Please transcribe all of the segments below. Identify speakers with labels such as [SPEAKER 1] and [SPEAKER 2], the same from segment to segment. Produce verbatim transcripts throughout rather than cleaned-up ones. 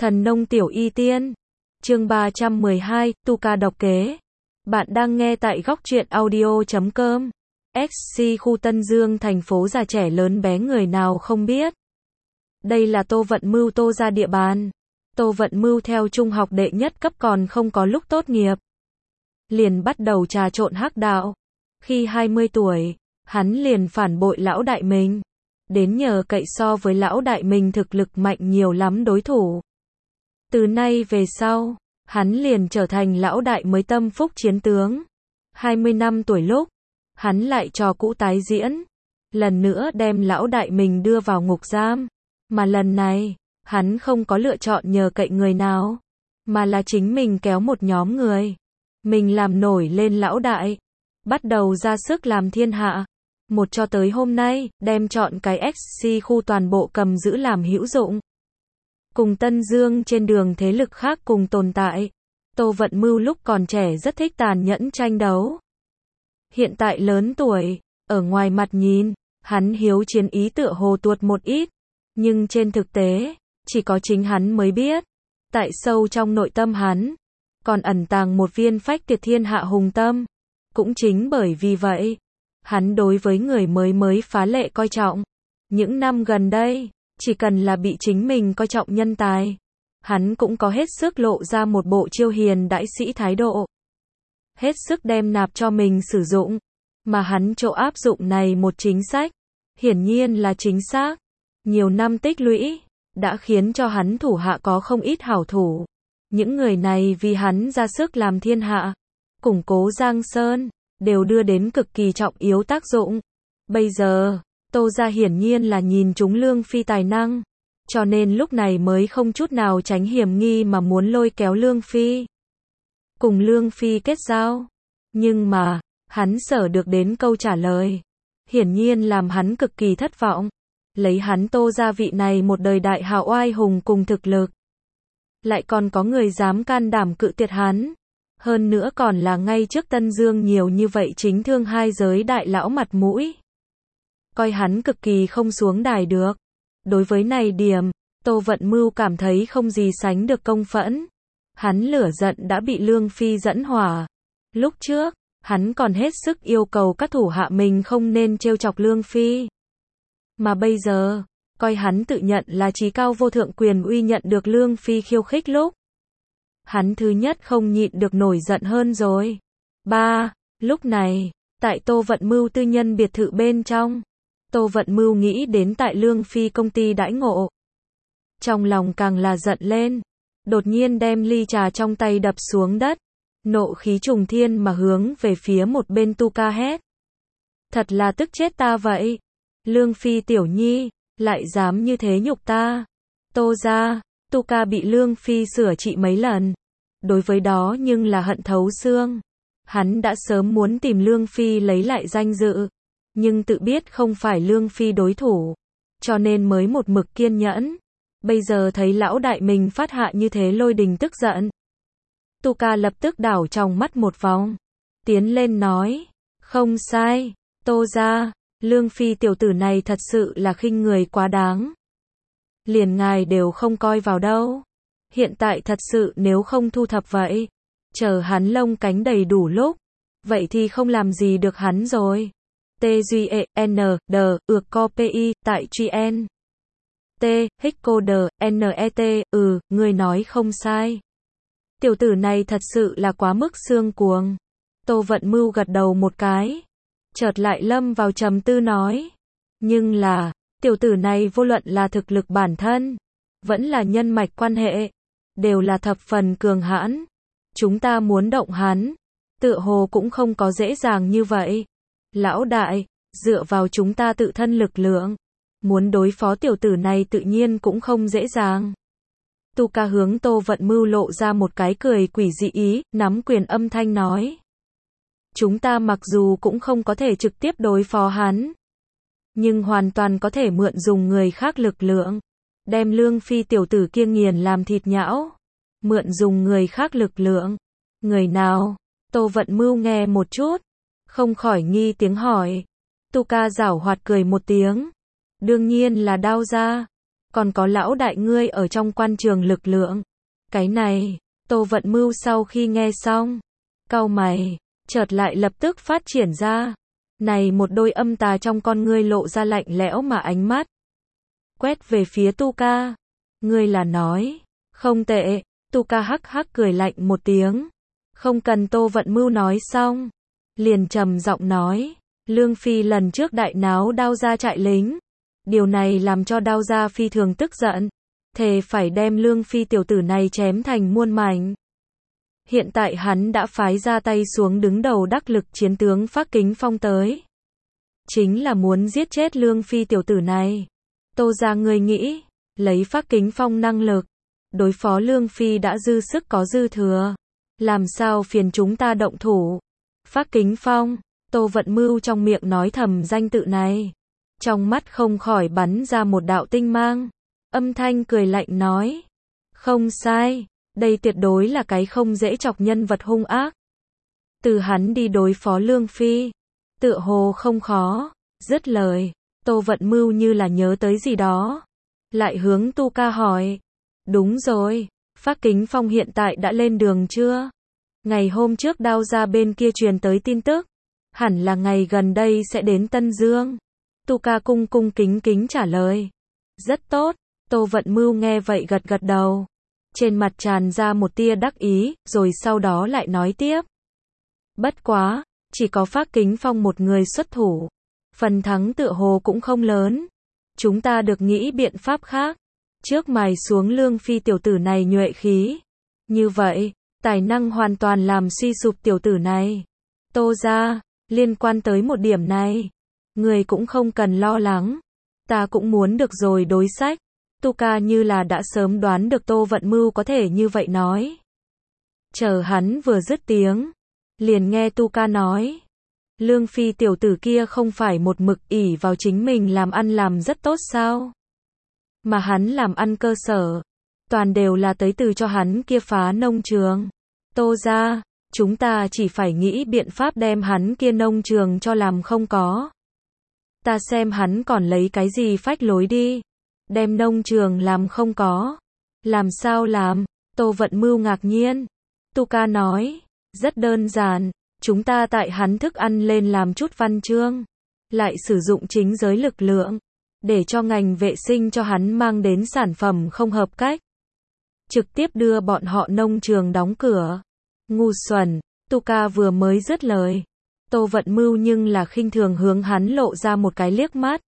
[SPEAKER 1] Thần nông tiểu y tiên. Chương ba trăm mười hai, Tu Ca độc kế. Bạn đang nghe tại góc truyện audio chấm com. ét xê khu Tân Dương, thành phố già trẻ lớn bé người nào không biết. Đây là Tô Vận Mưu Tô gia địa bàn. Tô Vận Mưu theo trung học đệ nhất cấp còn không có lúc tốt nghiệp, liền bắt đầu trà trộn hắc đạo. Khi hai mươi tuổi, hắn liền phản bội lão đại mình, đến nhờ cậy so với lão đại mình thực lực mạnh nhiều lắm đối thủ. Từ nay về sau, hắn liền trở thành lão đại mới tâm phúc chiến tướng. hai mươi năm tuổi lúc, hắn lại trò cũ tái diễn, lần nữa đem lão đại mình đưa vào ngục giam. Mà lần này, hắn không có lựa chọn nhờ cậy người nào, mà là chính mình kéo một nhóm người. Mình làm nổi lên lão đại, bắt đầu ra sức làm thiên hạ. Một cho tới hôm nay, đem chọn cái ét xê khu toàn bộ cầm giữ làm hữu dụng. Cùng Tân Dương trên đường thế lực khác cùng tồn tại. Tô Vận Mưu lúc còn trẻ rất thích tàn nhẫn tranh đấu. Hiện tại lớn tuổi, ở ngoài mặt nhìn, hắn hiếu chiến ý tựa hồ tuột một ít. Nhưng trên thực tế, chỉ có chính hắn mới biết. Tại sâu trong nội tâm hắn, còn ẩn tàng một viên phách tuyệt thiên hạ hùng tâm. Cũng chính bởi vì vậy, hắn đối với người mới mới phá lệ coi trọng. Những năm gần đây, chỉ cần là bị chính mình coi trọng nhân tài, hắn cũng có hết sức lộ ra một bộ chiêu hiền đãi sĩ thái độ. Hết sức đem nạp cho mình sử dụng. Mà hắn chỗ áp dụng này một chính sách, hiển nhiên là chính xác. Nhiều năm tích lũy, đã khiến cho hắn thủ hạ có không ít hảo thủ. Những người này vì hắn ra sức làm thiên hạ, củng cố Giang Sơn, đều đưa đến cực kỳ trọng yếu tác dụng. Bây giờ, Tô gia hiển nhiên là nhìn trúng Lương Phi tài năng, cho nên lúc này mới không chút nào tránh hiểm nghi mà muốn lôi kéo Lương Phi, cùng Lương Phi kết giao. Nhưng mà, hắn sở được đến câu trả lời, hiển nhiên làm hắn cực kỳ thất vọng. Lấy hắn Tô gia vị này một đời đại hào oai hùng cùng thực lực, lại còn có người dám can đảm cự tuyệt hắn. Hơn nữa còn là ngay trước Tân Dương nhiều như vậy chính thương hai giới đại lão mặt mũi. Coi hắn cực kỳ không xuống đài được. Đối với này điểm, Tô Vận Mưu cảm thấy không gì sánh được công phẫn. Hắn lửa giận đã bị Lương Phi dẫn hỏa. Lúc trước, hắn còn hết sức yêu cầu các thủ hạ mình không nên trêu chọc Lương Phi. Mà bây giờ, coi hắn tự nhận là trí cao vô thượng quyền uy nhận được Lương Phi khiêu khích lúc, hắn thứ nhất không nhịn được nổi giận hơn rồi. Ba, lúc này, tại Tô Vận Mưu tư nhân biệt thự bên trong, Tô Vận Mưu nghĩ đến tại Lương Phi công ty đãi ngộ. Trong lòng càng là giận lên, đột nhiên đem ly trà trong tay đập xuống đất, nộ khí trùng thiên mà hướng về phía một bên Tu Ca hét. Thật là tức chết ta vậy. Lương Phi tiểu nhi, lại dám như thế nhục ta. Tô gia, Tu Ca bị Lương Phi sửa trị mấy lần. Đối với đó nhưng là hận thấu xương. Hắn đã sớm muốn tìm Lương Phi lấy lại danh dự, nhưng tự biết không phải Lương Phi đối thủ, cho nên mới một mực kiên nhẫn. Bây giờ thấy lão đại mình phát hạ như thế lôi đình tức giận. Tu Ca lập tức đảo trong mắt một vòng, tiến lên nói, không sai, Tô gia, Lương Phi tiểu tử này thật sự là khinh người quá đáng. Liền ngài đều không coi vào đâu. Hiện tại thật sự nếu không thu thập vậy, chờ hắn lông cánh đầy đủ lúc, vậy thì không làm gì được hắn rồi. T G E N D ược co P I tại G N T Hicco D N E T. Ừ, ngươi nói không sai. Tiểu tử này thật sự là quá mức xương cuồng. Tô Vận Mưu gật đầu một cái, chợt lại lâm vào trầm tư nói, nhưng là, tiểu tử này vô luận là thực lực bản thân, vẫn là nhân mạch quan hệ, đều là thập phần cường hãn. Chúng ta muốn động hắn, tựa hồ cũng không có dễ dàng như vậy. Lão đại, dựa vào chúng ta tự thân lực lượng, muốn đối phó tiểu tử này tự nhiên cũng không dễ dàng. Tu Ca hướng Tô Vận Mưu lộ ra một cái cười quỷ dị ý, nắm quyền âm thanh nói. Chúng ta mặc dù cũng không có thể trực tiếp đối phó hắn, nhưng hoàn toàn có thể mượn dùng người khác lực lượng, đem Lương Phi tiểu tử kia nghiền làm thịt nhão. Mượn dùng người khác lực lượng. Người nào? Tô Vận Mưu nghe một chút, không khỏi nghi tiếng hỏi. Tu Ca giảo hoạt cười một tiếng. Đương nhiên là Đao gia. còn có lão đại ngươi ở trong quan trường lực lượng. Cái này, Tô Vận Mưu sau khi nghe xong, cau mày, chợt lại lập tức phát triển ra. Này một đôi âm tà trong con ngươi lộ ra lạnh lẽo mà ánh mắt. Quét về phía Tu Ca. Ngươi là nói, không tệ, Tu Ca hắc hắc cười lạnh một tiếng. Không cần Tô Vận Mưu nói xong. Liền trầm giọng nói, Lương Phi lần trước đại náo Đao gia trại lính. Điều này làm cho Đao gia phi thường tức giận. Thề phải đem Lương Phi tiểu tử này chém thành muôn mảnh. Hiện tại hắn đã phái ra tay xuống đứng đầu đắc lực chiến tướng Phác Kính Phong tới. Chính là muốn giết chết Lương Phi tiểu tử này. Tô gia ngươi nghĩ, lấy Phác Kính Phong năng lực, đối phó Lương Phi đã dư sức có dư thừa. Làm sao phiền chúng ta động thủ. Phác Kính Phong, Tô Vận Mưu trong miệng nói thầm danh tự này. Trong mắt không khỏi bắn ra một đạo tinh mang. Âm thanh cười lạnh nói. Không sai, đây tuyệt đối là cái không dễ chọc nhân vật hung ác. Từ hắn đi đối phó Lương Phi, tựa hồ không khó. Dứt lời, Tô Vận Mưu như là nhớ tới gì đó. Lại hướng Tu Ca hỏi. Đúng rồi, Phác Kính Phong hiện tại đã lên đường chưa? Ngày hôm trước Đao gia bên kia truyền tới tin tức. Hẳn là ngày gần đây sẽ đến Tân Dương. Tu Ca cung cung kính kính trả lời. Rất tốt, Tô Vận Mưu nghe vậy gật gật đầu. Trên mặt tràn ra một tia đắc ý, rồi sau đó lại nói tiếp. Bất quá, chỉ có Phác Kính Phong một người xuất thủ. Phần thắng tựa hồ cũng không lớn. Chúng ta được nghĩ biện pháp khác. Trước mài xuống Lương Phi tiểu tử này nhuệ khí. Như vậy, tài năng hoàn toàn làm suy sụp tiểu tử này. Tô gia, liên quan tới một điểm này, người cũng không cần lo lắng. Ta cũng muốn được rồi đối sách. Tu Ca như là đã sớm đoán được Tô Vận Mưu có thể như vậy nói. Chờ hắn vừa dứt tiếng, liền nghe Tu Ca nói. Lương Phi tiểu tử kia không phải một mực ỷ vào chính mình làm ăn làm rất tốt sao? Mà hắn làm ăn cơ sở, toàn đều là tới từ cho hắn kia phá nông trường. Tô gia, chúng ta chỉ phải nghĩ biện pháp đem hắn kia nông trường cho làm không có. Ta xem hắn còn lấy cái gì phách lối đi. Đem nông trường làm không có. Làm sao làm? Tô Vận Mưu ngạc nhiên. Tu Ca nói, rất đơn giản, chúng ta tại hắn thức ăn lên làm chút văn chương, lại sử dụng chính giới lực lượng, để cho ngành vệ sinh cho hắn mang đến sản phẩm không hợp cách. Trực tiếp đưa bọn họ nông trường đóng cửa. Ngu xuẩn, Tu Ca vừa mới dứt lời. Tô Vận Mưu nhưng là khinh thường hướng hắn lộ ra một cái liếc mắt.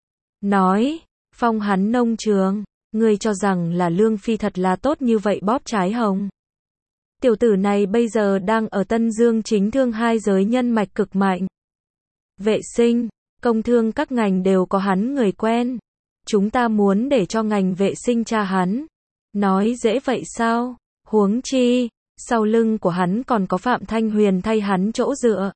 [SPEAKER 1] Nói, phong hắn nông trường, ngươi cho rằng là Lương Phi thật là tốt như vậy bóp trái hồng. Tiểu tử này bây giờ đang ở Tân Dương chính thương hai giới nhân mạch cực mạnh. Vệ sinh, công thương các ngành đều có hắn người quen. Chúng ta muốn để cho ngành vệ sinh tra hắn. Nói dễ vậy sao? Huống chi, sau lưng của hắn còn có Phạm Thanh Huyền thay hắn chỗ dựa.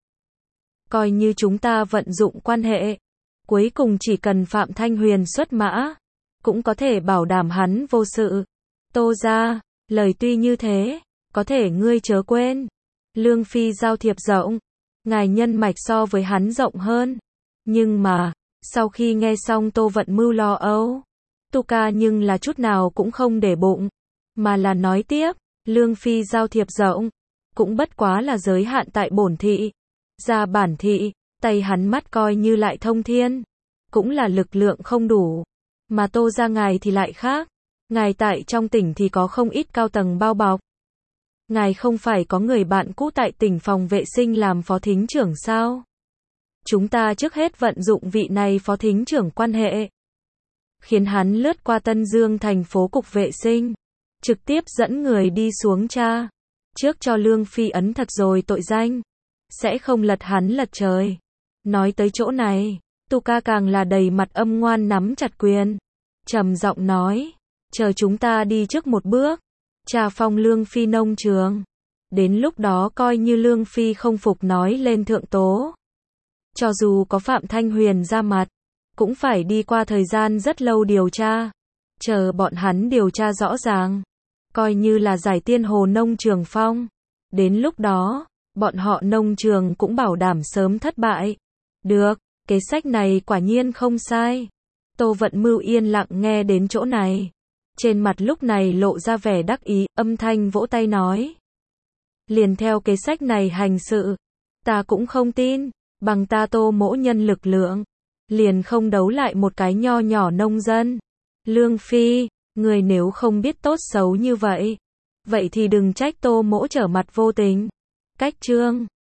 [SPEAKER 1] Coi như chúng ta vận dụng quan hệ, cuối cùng chỉ cần Phạm Thanh Huyền xuất mã, cũng có thể bảo đảm hắn vô sự. Tô gia, lời tuy như thế, có thể ngươi chớ quên. Lương Phi giao thiệp rộng, ngài nhân mạch so với hắn rộng hơn. Nhưng mà, sau khi nghe xong Tô Vận Mưu lo âu, Tu Ca nhưng là chút nào cũng không để bụng, mà là nói tiếp, Lương Phi giao thiệp rộng, cũng bất quá là giới hạn tại bổn thị. Ra bản thị, tay hắn mắt coi như lại thông thiên, cũng là lực lượng không đủ. Mà Tô gia ngài thì lại khác, ngài tại trong tỉnh thì có không ít cao tầng bao bọc. Ngài không phải có người bạn cũ tại tỉnh phòng vệ sinh làm phó thính trưởng sao? Chúng ta trước hết vận dụng vị này phó thính trưởng quan hệ, khiến hắn lướt qua Tân Dương thành phố cục vệ sinh, trực tiếp dẫn người đi xuống tra, trước cho Lương Phi ấn thật rồi tội danh, sẽ không lật hắn lật trời. Nói tới chỗ này, Tu Ca càng là đầy mặt âm ngoan nắm chặt quyền, trầm giọng nói, chờ chúng ta đi trước một bước, tra phong Lương Phi nông trường, đến lúc đó coi như Lương Phi không phục nói lên thượng tố. Cho dù có Phạm Thanh Huyền ra mặt, cũng phải đi qua thời gian rất lâu điều tra, chờ bọn hắn điều tra rõ ràng, coi như là giải tiên hồ nông trường phong. Đến lúc đó, bọn họ nông trường cũng bảo đảm sớm thất bại. Được, kế sách này quả nhiên không sai. Tô Vận Mưu yên lặng nghe đến chỗ này. Trên mặt lúc này lộ ra vẻ đắc ý, âm thanh vỗ tay nói. Liền theo kế sách này hành sự. Ta cũng không tin, bằng ta Tô mỗ nhân lực lượng. Liền không đấu lại một cái nho nhỏ nông dân. Lương Phi, người nếu không biết tốt xấu như vậy. Vậy thì đừng trách Tô mỗ trở mặt vô tình. Cách chương